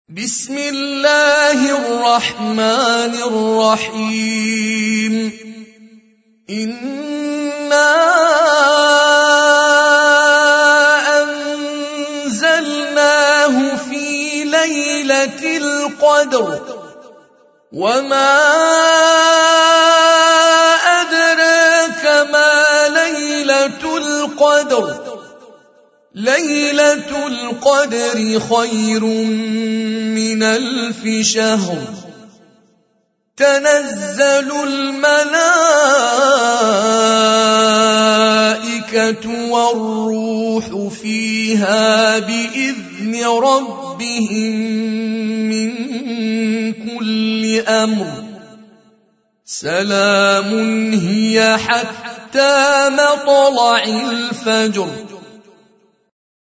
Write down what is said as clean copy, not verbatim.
بسم الله الرحمن الرحيم إنا أنزلناه في ليلة القدر وما أدراك ما ليلة القدر ليلة القدر خير من 1000 شهر تنزل الملائكة والروح فيها بإذن ربهم من كل أمر سلام هي حتى مطلع الفجر